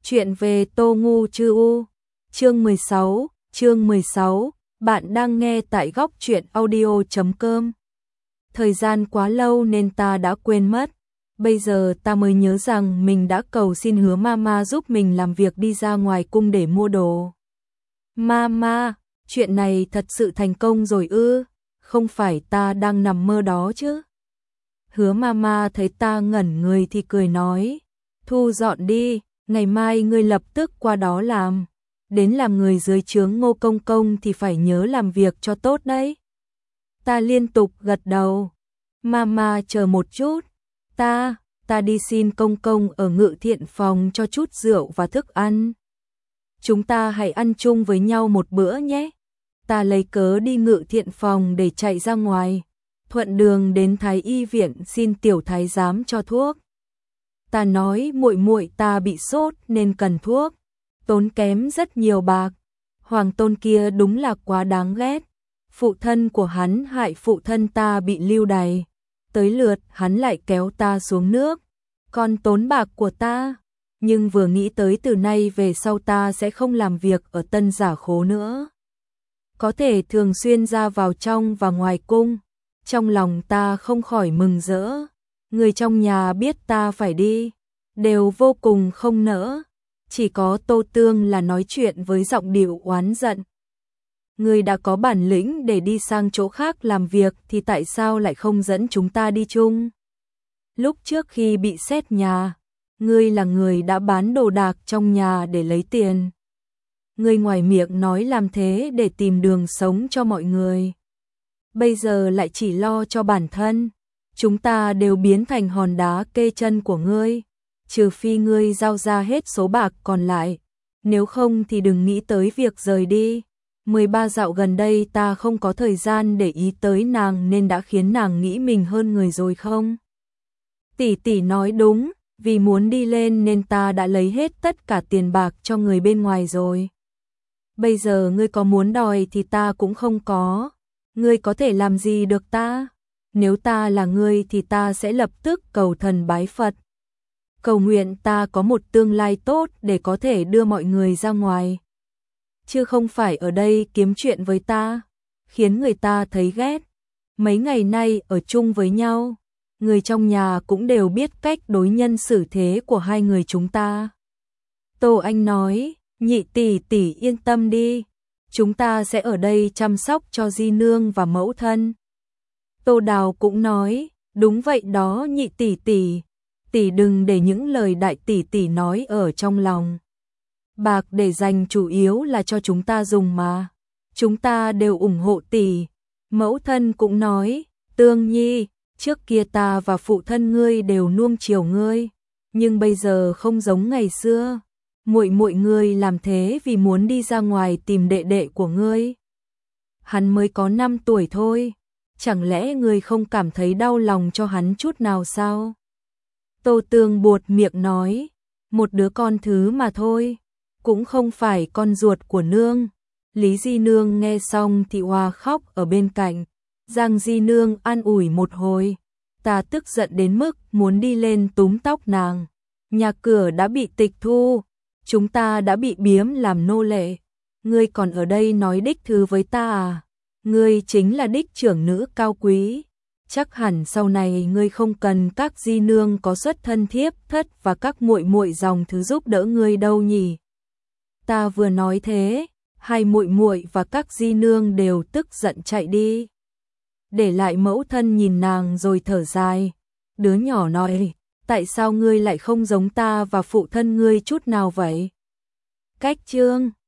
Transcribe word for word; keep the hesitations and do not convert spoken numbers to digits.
Chuyện về Tô Ngu Chư U, chương mười sáu, chương mười sáu, bạn đang nghe tại góc truyện audio chấm com. Thời gian quá lâu nên ta đã quên mất, bây giờ ta mới nhớ rằng mình đã cầu xin Hứa Mama giúp mình làm việc đi ra ngoài cung để mua đồ. Mama, chuyện này thật sự thành công rồi ư? Không phải ta đang nằm mơ đó chứ? Hứa Mama thấy ta ngẩn người thì cười nói, thu dọn đi, ngày mai ngươi lập tức qua đó làm. Đến làm người dưới trướng Ngô Công Công thì phải nhớ làm việc cho tốt đấy. Ta liên tục gật đầu. Mama chờ một chút. Ta, ta đi xin Công Công ở Ngự Thiện phòng cho chút rượu và thức ăn. Chúng ta hãy ăn chung với nhau một bữa nhé. Ta lấy cớ đi Ngự Thiện phòng để chạy ra ngoài. Thuận đường đến Thái Y viện xin tiểu thái giám cho thuốc. Ta nói muội muội ta bị sốt nên cần thuốc, tốn kém rất nhiều bạc. Hoàng Tôn kia đúng là quá đáng ghét. Phụ thân của hắn hại phụ thân ta bị lưu đày, tới lượt hắn lại kéo ta xuống nước, còn tốn bạc của ta. Nhưng vừa nghĩ tới từ nay về sau ta sẽ không làm việc ở Tân Giả Khố nữa, có thể thường xuyên ra vào trong và ngoài cung, trong lòng ta không khỏi mừng rỡ. Người trong nhà biết ta phải đi, đều vô cùng không nỡ. Chỉ có Tô Tương là nói chuyện với giọng điệu oán giận. Người đã có bản lĩnh để đi sang chỗ khác làm việc thì tại sao lại không dẫn chúng ta đi chung? Lúc trước khi bị xét nhà, ngươi là người đã bán đồ đạc trong nhà để lấy tiền. Ngươi ngoài miệng nói làm thế để tìm đường sống cho mọi người, bây giờ lại chỉ lo cho bản thân. Chúng ta đều biến thành hòn đá kê chân của ngươi, trừ phi ngươi giao ra hết số bạc còn lại, nếu không thì đừng nghĩ tới việc rời đi. mười ba dạo gần đây ta không có thời gian để ý tới nàng nên đã khiến nàng nghĩ mình hơn người rồi không? Tỷ tỷ nói đúng, vì muốn đi lên nên ta đã lấy hết tất cả tiền bạc cho người bên ngoài rồi. Bây giờ ngươi có muốn đòi thì ta cũng không có, ngươi có thể làm gì được ta? Nếu ta là ngươi thì ta sẽ lập tức cầu thần bái Phật, cầu nguyện ta có một tương lai tốt để có thể đưa mọi người ra ngoài, chứ không phải ở đây kiếm chuyện với ta, khiến người ta thấy ghét. Mấy ngày nay ở chung với nhau, người trong nhà cũng đều biết cách đối nhân xử thế của hai người chúng ta. Tô Anh nói, nhị tỷ tỷ yên tâm đi, chúng ta sẽ ở đây chăm sóc cho di nương và mẫu thân. Tô Đào cũng nói, đúng vậy đó nhị tỷ tỷ, tỷ đừng để những lời đại tỷ tỷ nói ở trong lòng. Bạc để dành chủ yếu là cho chúng ta dùng mà, chúng ta đều ủng hộ tỷ. Mẫu thân cũng nói, Tương Nhi, trước kia ta và phụ thân ngươi đều nuông chiều ngươi, nhưng bây giờ không giống ngày xưa. Muội muội ngươi làm thế vì muốn đi ra ngoài tìm đệ đệ của ngươi. Hắn mới có năm tuổi thôi, chẳng lẽ ngươi không cảm thấy đau lòng cho hắn chút nào sao? Tô Tương buột miệng nói, một đứa con thứ mà thôi, cũng không phải con ruột của nương. Lý Di Nương nghe xong thì oa khóc ở bên cạnh. Giang Di Nương an ủi một hồi, ta tức giận đến mức muốn đi lên túm tóc nàng. Nhà cửa đã bị tịch thu, chúng ta đã bị biếm làm nô lệ, ngươi còn ở đây nói đích thư với ta à? Ngươi chính là đích trưởng nữ cao quý, chắc hẳn sau này ngươi không cần các di nương có xuất thân thiếp thất và các muội muội dòng thứ giúp đỡ ngươi đâu nhỉ? Ta vừa nói thế, hai muội muội và các di nương đều tức giận chạy đi, để lại mẫu thân nhìn nàng rồi thở dài. Đứa nhỏ nói, tại sao ngươi lại không giống ta và phụ thân ngươi chút nào vậy? Cách chương